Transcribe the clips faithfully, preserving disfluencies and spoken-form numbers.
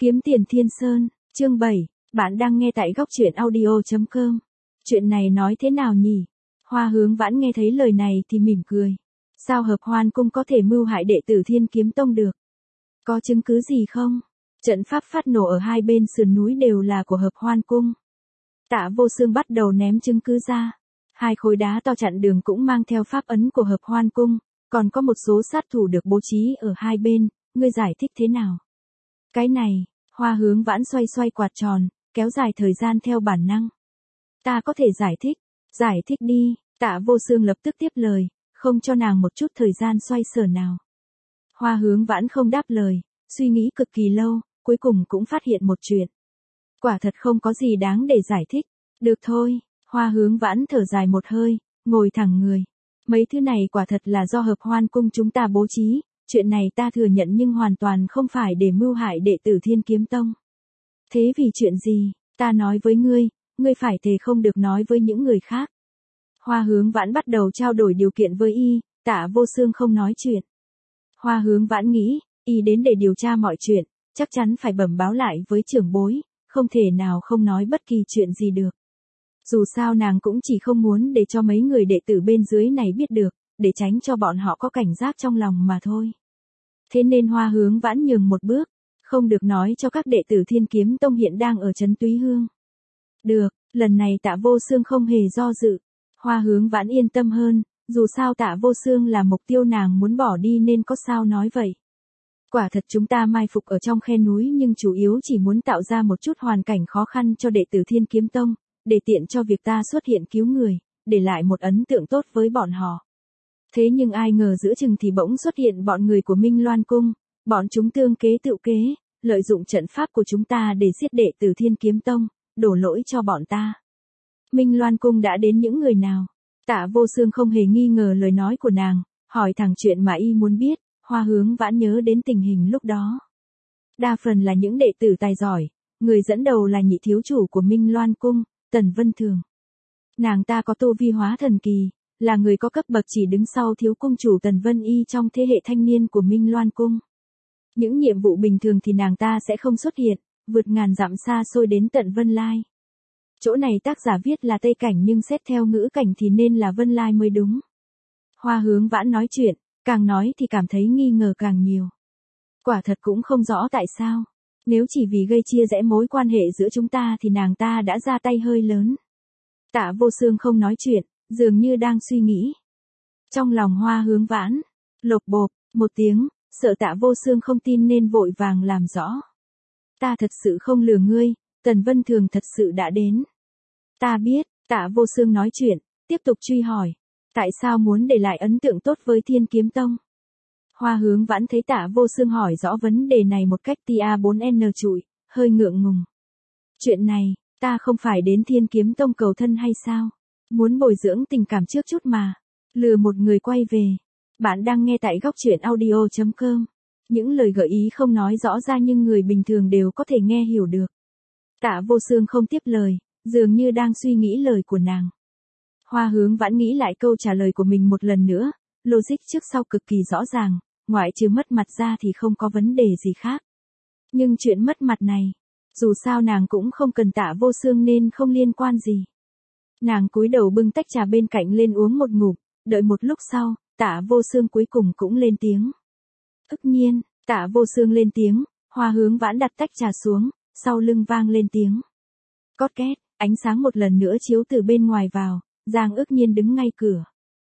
Kiếm tiền Thiên Sơn, chương bảy, bạn đang nghe tại góc truyện audio.com. Chuyện này nói thế nào nhỉ? Hoa Hướng Vãn nghe thấy lời này thì mỉm cười. Sao Hợp Hoan Cung có thể mưu hại đệ tử Thiên Kiếm Tông được? Có chứng cứ gì không? Trận pháp phát nổ ở hai bên sườn núi đều là của Hợp Hoan Cung. Tạ Vô Xương bắt đầu ném chứng cứ ra. Hai khối đá to chặn đường cũng mang theo pháp ấn của Hợp Hoan Cung, còn có một số sát thủ được bố trí ở hai bên, ngươi giải thích thế nào? Cái này, Hoa Hướng Vãn xoay xoay quạt tròn, kéo dài thời gian theo bản năng. Ta có thể giải thích, giải thích đi, Tạ Vô Xương lập tức tiếp lời, không cho nàng một chút thời gian xoay sở nào. Hoa Hướng Vãn không đáp lời, suy nghĩ cực kỳ lâu, cuối cùng cũng phát hiện một chuyện. Quả thật không có gì đáng để giải thích, được thôi, Hoa Hướng Vãn thở dài một hơi, ngồi thẳng người. Mấy thứ này quả thật là do Hợp Hoan Cung chúng ta bố trí, chuyện này ta thừa nhận nhưng hoàn toàn không phải để mưu hại đệ tử Thiên Kiếm Tông. Thế vì chuyện gì, ta nói với ngươi, ngươi phải thề không được nói với những người khác. Hoa Hướng Vãn bắt đầu trao đổi điều kiện với y, Tạ Vô Xương không nói chuyện. Hoa Hướng Vãn nghĩ, y đến để điều tra mọi chuyện, chắc chắn phải bẩm báo lại với trưởng bối, không thể nào không nói bất kỳ chuyện gì được. Dù sao nàng cũng chỉ không muốn để cho mấy người đệ tử bên dưới này biết được, để tránh cho bọn họ có cảnh giác trong lòng mà thôi. Thế nên Hoa Hướng Vãn nhường một bước, không được nói cho các đệ tử Thiên Kiếm Tông hiện đang ở trấn Túy Hương. Được, lần này Tạ Vô Xương không hề do dự. Hoa Hướng Vãn yên tâm hơn, dù sao Tạ Vô Xương là mục tiêu nàng muốn bỏ đi nên có sao nói vậy. Quả thật chúng ta mai phục ở trong khe núi nhưng chủ yếu chỉ muốn tạo ra một chút hoàn cảnh khó khăn cho đệ tử Thiên Kiếm Tông, để tiện cho việc ta xuất hiện cứu người, để lại một ấn tượng tốt với bọn họ. Thế nhưng ai ngờ giữa chừng thì bỗng xuất hiện bọn người của Minh Loan Cung, bọn chúng tương kế tự kế, lợi dụng trận pháp của chúng ta để giết đệ tử Thiên Kiếm Tông, đổ lỗi cho bọn ta. Minh Loan Cung đã đến những người nào? Tạ Vô Xương không hề nghi ngờ lời nói của nàng, hỏi thẳng chuyện mà y muốn biết. Hoa Hướng Vãn nhớ đến tình hình lúc đó. Đa phần là những đệ tử tài giỏi, người dẫn đầu là nhị thiếu chủ của Minh Loan Cung, Tần Vân Thường. Nàng ta có tu vi hóa thần kỳ, là người có cấp bậc chỉ đứng sau thiếu cung chủ Tần Vân Y trong thế hệ thanh niên của Minh Loan Cung. Những nhiệm vụ bình thường thì nàng ta sẽ không xuất hiện, vượt ngàn dặm xa xôi đến tận Vân Lai. Chỗ này tác giả viết là Tây Cảnh nhưng xét theo ngữ cảnh thì nên là Vân Lai mới đúng. Hoa Hướng Vãn nói chuyện, càng nói thì cảm thấy nghi ngờ càng nhiều. Quả thật cũng không rõ tại sao. Nếu chỉ vì gây chia rẽ mối quan hệ giữa chúng ta thì nàng ta đã ra tay hơi lớn. Tạ Vô Xương không nói chuyện, dường như đang suy nghĩ. Trong lòng Hoa Hướng Vãn, lộc bộp, một tiếng, sợ Tạ Vô Xương không tin nên vội vàng làm rõ. Ta thật sự không lừa ngươi, Tần Vân Thường thật sự đã đến. Ta biết, Tạ Vô Xương nói chuyện, tiếp tục truy hỏi. Tại sao muốn để lại ấn tượng tốt với Thiên Kiếm Tông? Hoa Hướng Vãn thấy Tạ Vô Xương hỏi rõ vấn đề này một cách tia bốn N trụi, hơi ngượng ngùng. Chuyện này, ta không phải đến Thiên Kiếm Tông cầu thân hay sao? Muốn bồi dưỡng tình cảm trước chút mà. Lừa một người quay về. Bạn đang nghe tại góc truyện audio.com. Những lời gợi ý không nói rõ ra nhưng người bình thường đều có thể nghe hiểu được. Tạ Vô Xương không tiếp lời, dường như đang suy nghĩ lời của nàng. Hoa Hướng Vãn nghĩ lại câu trả lời của mình một lần nữa, logic trước sau cực kỳ rõ ràng, ngoại trừ mất mặt ra thì không có vấn đề gì khác. Nhưng chuyện mất mặt này, dù sao nàng cũng không cần Tạ Vô Xương nên không liên quan gì. Nàng cúi đầu bưng tách trà bên cạnh lên uống một ngụm, đợi một lúc sau, Tạ Vô Xương cuối cùng cũng lên tiếng. Ức nhiên, Tạ Vô Xương lên tiếng, Hoa Hướng Vãn đặt tách trà xuống, sau lưng vang lên tiếng. Cót két, ánh sáng một lần nữa chiếu từ bên ngoài vào. Giang Ức Nhiên đứng ngay cửa.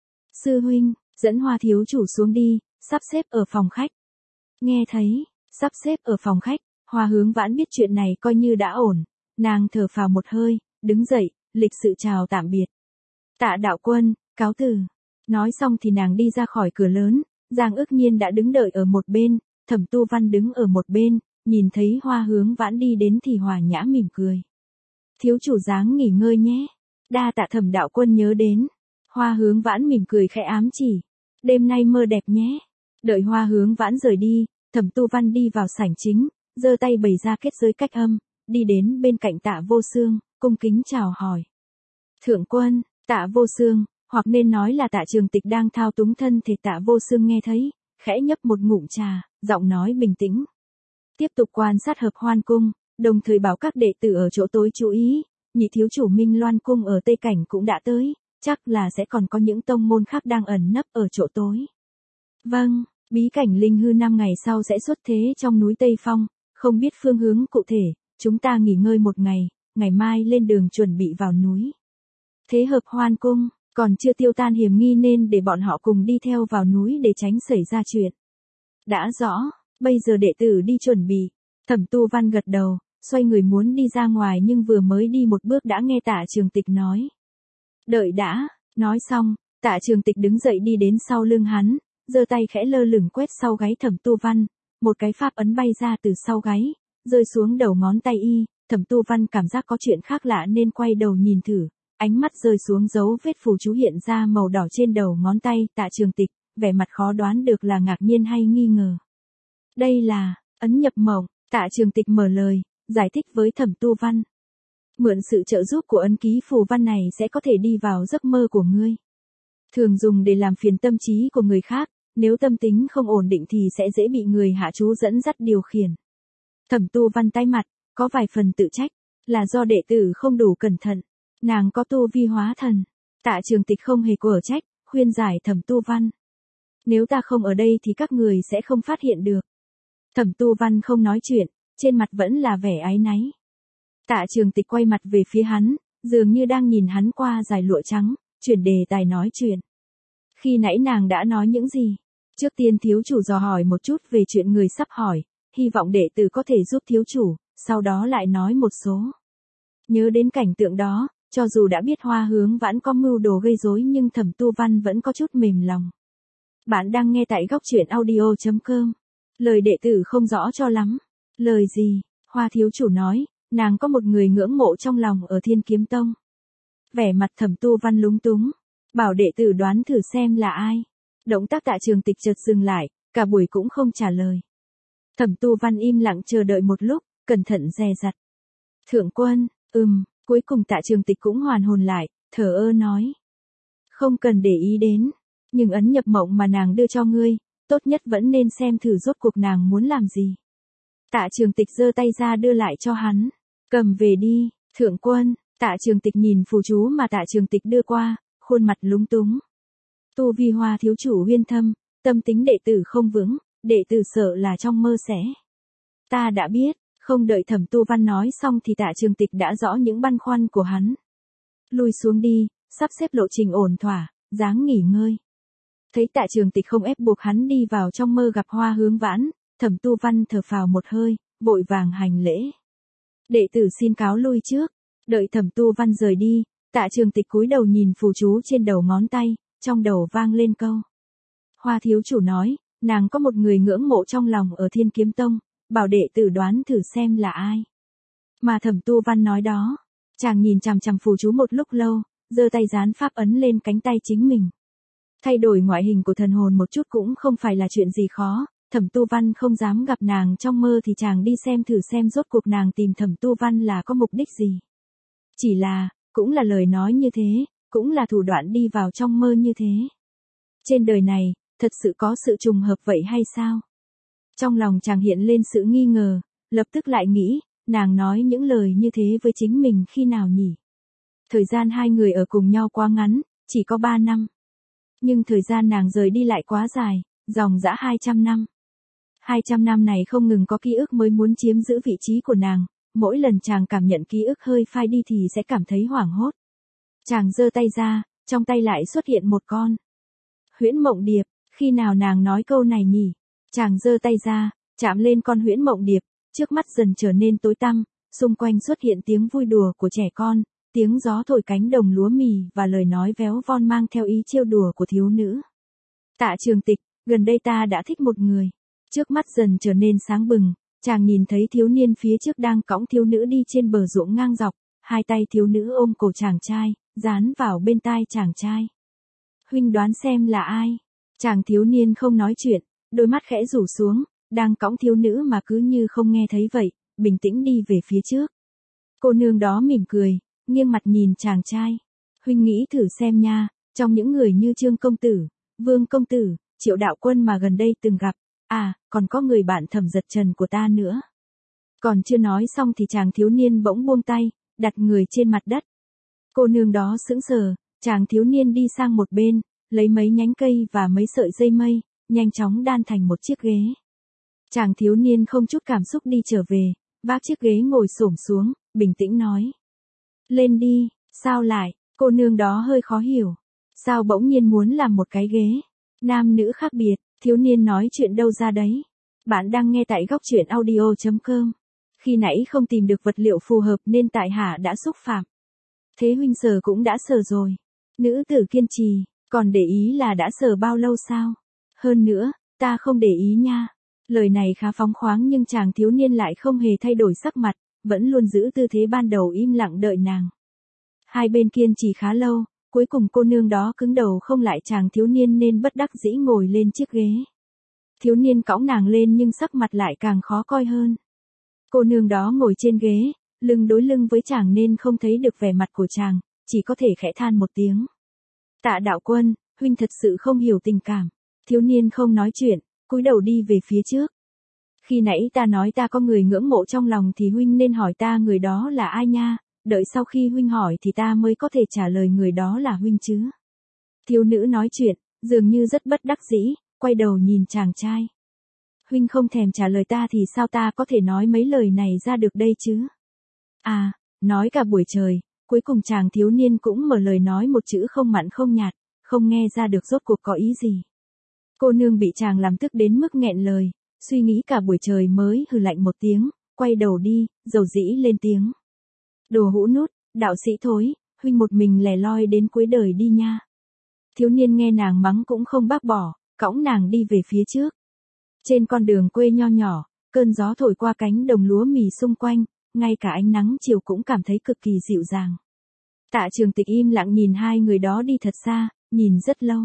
Sư huynh, dẫn Hoa thiếu chủ xuống đi, sắp xếp ở phòng khách. Nghe thấy, sắp xếp ở phòng khách, Hoa Hướng Vãn biết chuyện này coi như đã ổn. Nàng thở phào một hơi, đứng dậy, lịch sự chào tạm biệt. Tạ đạo quân, cáo từ. Nói xong thì nàng đi ra khỏi cửa lớn, Giang Ức Nhiên đã đứng đợi ở một bên, Thẩm Tu Văn đứng ở một bên, nhìn thấy Hoa Hướng Vãn đi đến thì hòa nhã mỉm cười. Thiếu chủ dáng nghỉ ngơi nhé. Đa tạ Thẩm đạo quân nhớ đến. Hoa Hướng Vãn mỉm cười khẽ ám chỉ. Đêm nay mơ đẹp nhé. Đợi Hoa Hướng Vãn rời đi, Thẩm Tu Văn đi vào sảnh chính, giơ tay bày ra kết giới cách âm, đi đến bên cạnh Tạ Vô Xương, cung kính chào hỏi. Thượng quân, Tạ Vô Xương, hoặc nên nói là Tạ Trường Tịch đang thao túng thân thể Tạ Vô Xương nghe thấy, khẽ nhấp một ngụm trà, giọng nói bình tĩnh. Tiếp tục quan sát Hợp Hoan Cung, đồng thời bảo các đệ tử ở chỗ tối chú ý, nhị thiếu chủ Minh Loan Cung ở Tây Cảnh cũng đã tới, chắc là sẽ còn có những tông môn khác đang ẩn nấp ở chỗ tối. Vâng, bí cảnh linh hư năm ngày sau sẽ xuất thế trong núi Tây Phong, không biết phương hướng cụ thể, chúng ta nghỉ ngơi một ngày, ngày mai lên đường chuẩn bị vào núi. Thế Hợp Hoan Cung, còn chưa tiêu tan hiểm nghi nên để bọn họ cùng đi theo vào núi để tránh xảy ra chuyện. Đã rõ, bây giờ đệ tử đi chuẩn bị. Thẩm Tu Văn gật đầu, xoay người muốn đi ra ngoài nhưng vừa mới đi một bước đã nghe Tạ Trường Tịch nói. Đợi đã, nói xong, Tạ Trường Tịch đứng dậy đi đến sau lưng hắn, giơ tay khẽ lơ lửng quét sau gáy Thẩm Tu Văn, một cái pháp ấn bay ra từ sau gáy, rơi xuống đầu ngón tay y. Thẩm Tu Văn cảm giác có chuyện khác lạ nên quay đầu nhìn thử, ánh mắt rơi xuống dấu vết phù chú hiện ra màu đỏ trên đầu ngón tay. Tạ Trường Tịch, vẻ mặt khó đoán được là ngạc nhiên hay nghi ngờ. Đây là ấn nhập mộng. Tạ Trường Tịch mở lời, giải thích với Thẩm Tu Văn. Mượn sự trợ giúp của ấn ký phù văn này sẽ có thể đi vào giấc mơ của ngươi. Thường dùng để làm phiền tâm trí của người khác, nếu tâm tính không ổn định thì sẽ dễ bị người hạ chú dẫn dắt điều khiển. Thẩm Tu Văn tái mặt, có vài phần tự trách, là do đệ tử không đủ cẩn thận, nàng có tu vi hóa thần. Tạ Trường Tịch không hề quở trách, khuyên giải Thẩm Tu Văn. Nếu ta không ở đây thì các người sẽ không phát hiện được. Thẩm Tu Văn không nói chuyện, trên mặt vẫn là vẻ áy náy. Tạ Trường Tịch quay mặt về phía hắn, dường như đang nhìn hắn qua dải lụa trắng, chuyển đề tài nói chuyện. Khi nãy nàng đã nói những gì? Trước tiên thiếu chủ dò hỏi một chút về chuyện người sắp hỏi, hy vọng đệ tử có thể giúp thiếu chủ, sau đó lại nói một số. Nhớ đến cảnh tượng đó, cho dù đã biết Hoa Hướng Vãn có mưu đồ gây rối nhưng Thẩm Tu Văn vẫn có chút mềm lòng. Bạn đang nghe tại góc truyện audio chấm com. Lời đệ tử không rõ cho lắm. Lời gì? Hoa thiếu chủ nói, nàng có một người ngưỡng mộ trong lòng ở Thiên Kiếm Tông. Vẻ mặt Thẩm Tu Văn lúng túng, bảo đệ tử đoán thử xem là ai. Động tác Tạ Trường Tịch chợt dừng lại, cả buổi cũng không trả lời. Thẩm Tu Văn im lặng chờ đợi một lúc, cẩn thận dè dặt. Thượng quân, ừm, cuối cùng Tạ Trường Tịch cũng hoàn hồn lại, thở ơ nói. Không cần để ý đến, nhưng ấn nhập mộng mà nàng đưa cho ngươi, tốt nhất vẫn nên xem thử rốt cuộc nàng muốn làm gì. Tạ Trường Tịch giơ tay ra đưa lại cho hắn. Cầm về đi, thượng quân. Tạ Trường Tịch nhìn phù chú mà Tạ Trường Tịch đưa qua, khuôn mặt lúng túng. Tu vi Hoa thiếu chủ uyên thâm, tâm tính đệ tử không vững, đệ tử sợ là trong mơ sẽ. Ta đã biết, không đợi Thẩm Tu Văn nói xong thì Tạ Trường Tịch đã rõ những băn khoăn của hắn. Lui xuống đi, sắp xếp lộ trình ổn thỏa, dáng nghỉ ngơi. Thấy Tạ Trường Tịch không ép buộc hắn đi vào trong mơ gặp Hoa Hướng Vãn, Thẩm Tu Văn thở phào một hơi, vội vàng hành lễ. Đệ tử xin cáo lui trước. Đợi Thẩm Tu Văn rời đi, Tạ Trường Tịch cúi đầu nhìn phù chú trên đầu ngón tay, trong đầu vang lên câu. Hoa thiếu chủ nói, nàng có một người ngưỡng mộ trong lòng ở Thiên Kiếm Tông, bảo đệ tử đoán thử xem là ai. Mà Thẩm Tu Văn nói đó, chàng nhìn chằm chằm phù chú một lúc lâu, giơ tay dán pháp ấn lên cánh tay chính mình. Thay đổi ngoại hình của thần hồn một chút cũng không phải là chuyện gì khó, Thẩm Tu Văn không dám gặp nàng trong mơ thì chàng đi xem thử xem rốt cuộc nàng tìm Thẩm Tu Văn là có mục đích gì. Chỉ là, cũng là lời nói như thế, cũng là thủ đoạn đi vào trong mơ như thế. Trên đời này, thật sự có sự trùng hợp vậy hay sao? Trong lòng chàng hiện lên sự nghi ngờ, lập tức lại nghĩ, nàng nói những lời như thế với chính mình khi nào nhỉ? Thời gian hai người ở cùng nhau quá ngắn, chỉ có ba năm. Nhưng thời gian nàng rời đi lại quá dài, dòng dã hai trăm năm. hai trăm năm này không ngừng có ký ức mới muốn chiếm giữ vị trí của nàng, mỗi lần chàng cảm nhận ký ức hơi phai đi thì sẽ cảm thấy hoảng hốt. Chàng giơ tay ra, trong tay lại xuất hiện một con Huyễn Mộng Điệp, khi nào nàng nói câu này nhỉ? Chàng giơ tay ra, chạm lên con Huyễn Mộng Điệp, trước mắt dần trở nên tối tăm, xung quanh xuất hiện tiếng vui đùa của trẻ con, tiếng gió thổi cánh đồng lúa mì và lời nói véo von mang theo ý trêu đùa của thiếu nữ. Tạ Trường Tịch, gần đây ta đã thích một người. Trước mắt dần trở nên sáng bừng, chàng nhìn thấy thiếu niên phía trước đang cõng thiếu nữ đi trên bờ ruộng ngang dọc, hai tay thiếu nữ ôm cổ chàng trai, dán vào bên tai chàng trai. Huynh đoán xem là ai? Chàng thiếu niên không nói chuyện, đôi mắt khẽ rủ xuống, đang cõng thiếu nữ mà cứ như không nghe thấy vậy, bình tĩnh đi về phía trước. Cô nương đó mỉm cười, nghiêng mặt nhìn chàng trai. Huynh nghĩ thử xem nha, trong những người như Trương công tử, Vương công tử, Triệu đạo quân mà gần đây từng gặp, À, còn có người bạn Thẩm Giật Trần của ta nữa. Còn chưa nói xong thì chàng thiếu niên bỗng buông tay, đặt người trên mặt đất. Cô nương đó sững sờ, chàng thiếu niên đi sang một bên, lấy mấy nhánh cây và mấy sợi dây mây, nhanh chóng đan thành một chiếc ghế. Chàng thiếu niên không chút cảm xúc đi trở về, vác chiếc ghế ngồi xổm xuống, bình tĩnh nói. Lên đi, sao lại, cô nương đó hơi khó hiểu. Sao bỗng nhiên muốn làm một cái ghế? Nam nữ khác biệt, thiếu niên nói chuyện đâu ra đấy. Bạn đang nghe tại góc truyện audio chấm com. Khi nãy không tìm được vật liệu phù hợp nên tại hạ đã xúc phạm. Thế huynh sờ cũng đã sờ rồi. Nữ tử kiên trì, còn để ý là đã sờ bao lâu sao? Hơn nữa, ta không để ý nha. Lời này khá phóng khoáng nhưng chàng thiếu niên lại không hề thay đổi sắc mặt, vẫn luôn giữ tư thế ban đầu im lặng đợi nàng. Hai bên kiên trì khá lâu, cuối cùng cô nương đó cứng đầu không lại chàng thiếu niên nên bất đắc dĩ ngồi lên chiếc ghế. Thiếu niên cõng nàng lên nhưng sắc mặt lại càng khó coi hơn. Cô nương đó ngồi trên ghế, lưng đối lưng với chàng nên không thấy được vẻ mặt của chàng, chỉ có thể khẽ than một tiếng. Tạ đạo quân, huynh thật sự không hiểu tình cảm. Thiếu niên không nói chuyện, cúi đầu đi về phía trước. Khi nãy ta nói ta có người ngưỡng mộ trong lòng thì huynh nên hỏi ta người đó là ai nha, đợi sau khi huynh hỏi thì ta mới có thể trả lời người đó là huynh chứ. Thiếu nữ nói chuyện, dường như rất bất đắc dĩ, quay đầu nhìn chàng trai. Huynh không thèm trả lời ta thì sao ta có thể nói mấy lời này ra được đây chứ? À, nói cả buổi trời, cuối cùng chàng thiếu niên cũng mở lời nói một chữ không mặn không nhạt, không nghe ra được rốt cuộc có ý gì. Cô nương bị chàng làm tức đến mức nghẹn lời, suy nghĩ cả buổi trời mới hừ lạnh một tiếng, quay đầu đi, dầu dĩ lên tiếng. Đồ hũ nút, đạo sĩ thối, huynh một mình lẻ loi đến cuối đời đi nha. Thiếu niên nghe nàng mắng cũng không bác bỏ, cõng nàng đi về phía trước. Trên con đường quê nho nhỏ, cơn gió thổi qua cánh đồng lúa mì xung quanh, ngay cả ánh nắng chiều cũng cảm thấy cực kỳ dịu dàng. Tạ Trường Tịch im lặng nhìn hai người đó đi thật xa, nhìn rất lâu.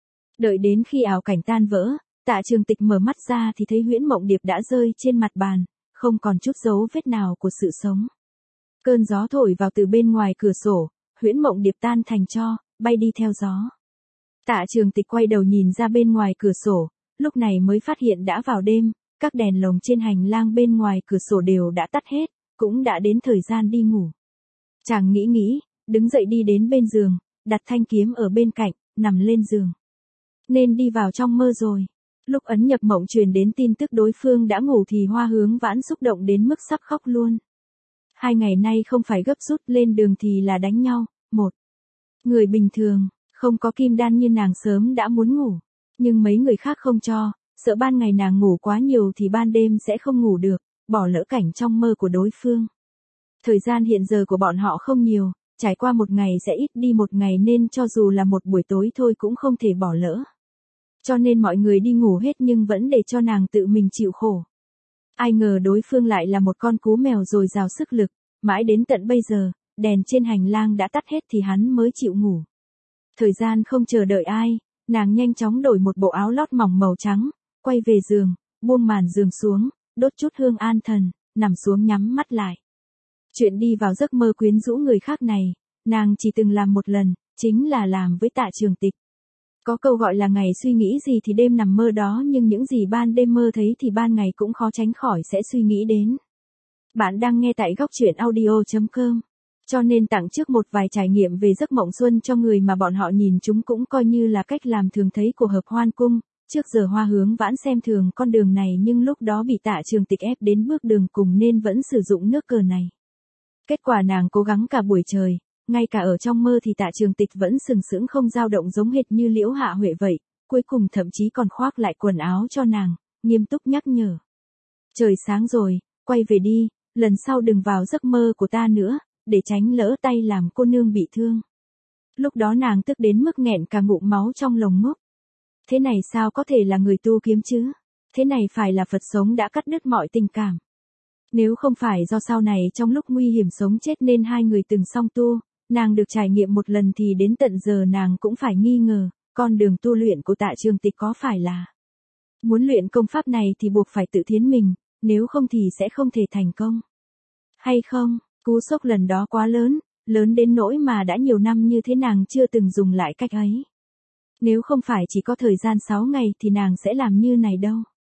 Đợi đến khi ảo cảnh tan vỡ, Tạ Trường Tịch mở mắt ra thì thấy Huyễn Mộng Điệp đã rơi trên mặt bàn, không còn chút dấu vết nào của sự sống. Cơn gió thổi vào từ bên ngoài cửa sổ, Huyễn Mộng Điệp tan thành tro, bay đi theo gió. Tạ Trường Tịch quay đầu nhìn ra bên ngoài cửa sổ, lúc này mới phát hiện đã vào đêm, các đèn lồng trên hành lang bên ngoài cửa sổ đều đã tắt hết, cũng đã đến thời gian đi ngủ. Chàng nghĩ nghĩ, đứng dậy đi đến bên giường, đặt thanh kiếm ở bên cạnh, nằm lên giường. Nên đi vào trong mơ rồi. Lúc ấn nhập mộng truyền đến tin tức đối phương đã ngủ thì Hoa Hướng Vãn xúc động đến mức sắp khóc luôn. Hai ngày nay không phải gấp rút lên đường thì là đánh nhau. Một người bình thường, không có kim đan như nàng sớm đã muốn ngủ. Nhưng mấy người khác không cho, sợ ban ngày nàng ngủ quá nhiều thì ban đêm sẽ không ngủ được, bỏ lỡ cảnh trong mơ của đối phương. Thời gian hiện giờ của bọn họ không nhiều, trải qua một ngày sẽ ít đi một ngày nên cho dù là một buổi tối thôi cũng không thể bỏ lỡ. Cho nên mọi người đi ngủ hết nhưng vẫn để cho nàng tự mình chịu khổ. Ai ngờ đối phương lại là một con cú mèo dồi dào sức lực, mãi đến tận bây giờ, đèn trên hành lang đã tắt hết thì hắn mới chịu ngủ. Thời gian không chờ đợi ai, nàng nhanh chóng đổi một bộ áo lót mỏng màu trắng, quay về giường, buông màn giường xuống, đốt chút hương an thần, nằm xuống nhắm mắt lại. Chuyện đi vào giấc mơ quyến rũ người khác này, nàng chỉ từng làm một lần, chính là làm với Tạ Trường Tịch. Có câu gọi là ngày suy nghĩ gì thì đêm nằm mơ đó nhưng những gì ban đêm mơ thấy thì ban ngày cũng khó tránh khỏi sẽ suy nghĩ đến. Bạn đang nghe tại góc truyện audio chấm com. Cho nên tặng trước một vài trải nghiệm về giấc mộng xuân cho người mà bọn họ nhìn chúng cũng coi như là cách làm thường thấy của Hợp Hoan Cung. Trước giờ Hoa Hướng Vãn xem thường con đường này nhưng lúc đó bị Tạ Trường Tịch ép đến bước đường cùng nên vẫn sử dụng nước cờ này. Kết quả nàng cố gắng cả buổi trời, ngay cả ở trong mơ thì Tạ Trường Tịch vẫn sừng sững không dao động giống hệt như Liễu Hạ Huệ vậy, cuối cùng thậm chí còn khoác lại quần áo cho nàng, nghiêm túc nhắc nhở. Trời sáng rồi, quay về đi, lần sau đừng vào giấc mơ của ta nữa, để tránh lỡ tay làm cô nương bị thương. Lúc đó nàng tức đến mức nghẹn cả ngụm máu trong lồng ngực. Thế này sao có thể là người tu kiếm chứ? Thế này phải là Phật sống đã cắt đứt mọi tình cảm. Nếu không phải do sau này trong lúc nguy hiểm sống chết nên hai người từng song tu, nàng được trải nghiệm một lần thì đến tận giờ nàng cũng phải nghi ngờ, con đường tu luyện của Tạ Trường Tịch có phải là muốn luyện công pháp này thì buộc phải tự thiến mình, nếu không thì sẽ không thể thành công. Hay không, cú sốc lần đó quá lớn, lớn đến nỗi mà đã nhiều năm như thế nàng chưa từng dùng lại cách ấy. Nếu không phải chỉ có thời gian sáu ngày thì nàng sẽ làm như này đâu.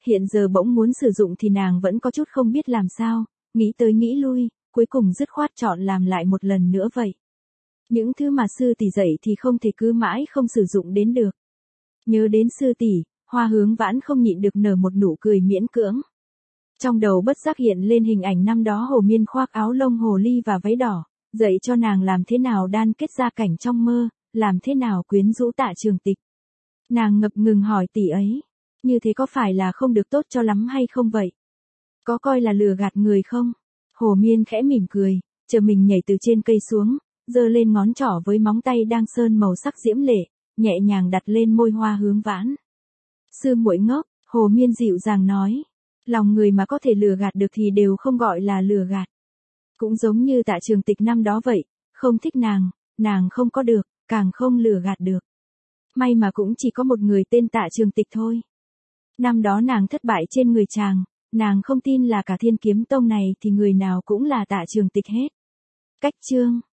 Hiện giờ bỗng muốn sử dụng thì nàng vẫn có chút không biết làm sao, nghĩ tới nghĩ lui, cuối cùng dứt khoát chọn làm lại một lần nữa vậy. Những thứ mà sư tỷ dạy thì không thể cứ mãi không sử dụng đến được. Nhớ đến sư tỷ, Hoa Hướng Vãn không nhịn được nở một nụ cười miễn cưỡng. Trong đầu bất giác hiện lên hình ảnh năm đó Hồ Miên khoác áo lông hồ ly và váy đỏ, dạy cho nàng làm thế nào đan kết gia cảnh trong mơ, làm thế nào quyến rũ Tạ Trường Tịch. Nàng ngập ngừng hỏi tỷ ấy, như thế có phải là không được tốt cho lắm hay không vậy? Có coi là lừa gạt người không? Hồ Miên khẽ mỉm cười, chờ mình nhảy từ trên cây xuống, giơ lên ngón trỏ với móng tay đang sơn màu sắc diễm lệ, nhẹ nhàng đặt lên môi Hoa Hướng Vãn. Sư muội ngốc, Hồ Miên dịu dàng nói, lòng người mà có thể lừa gạt được thì đều không gọi là lừa gạt. Cũng giống như Tạ Trường Tịch năm đó vậy, không thích nàng, nàng không có được, càng không lừa gạt được. May mà cũng chỉ có một người tên Tạ Trường Tịch thôi. Năm đó nàng thất bại trên người chàng, nàng không tin là cả Thiên Kiếm Tông này thì người nào cũng là Tạ Trường Tịch hết. Cách chương